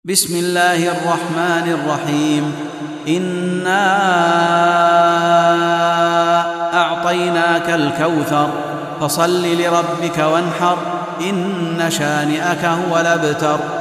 بسم الله الرحمن الرحيم. إنا أعطيناك الكوثر فصل لربك وانحر إن شانئك هو الأبتر.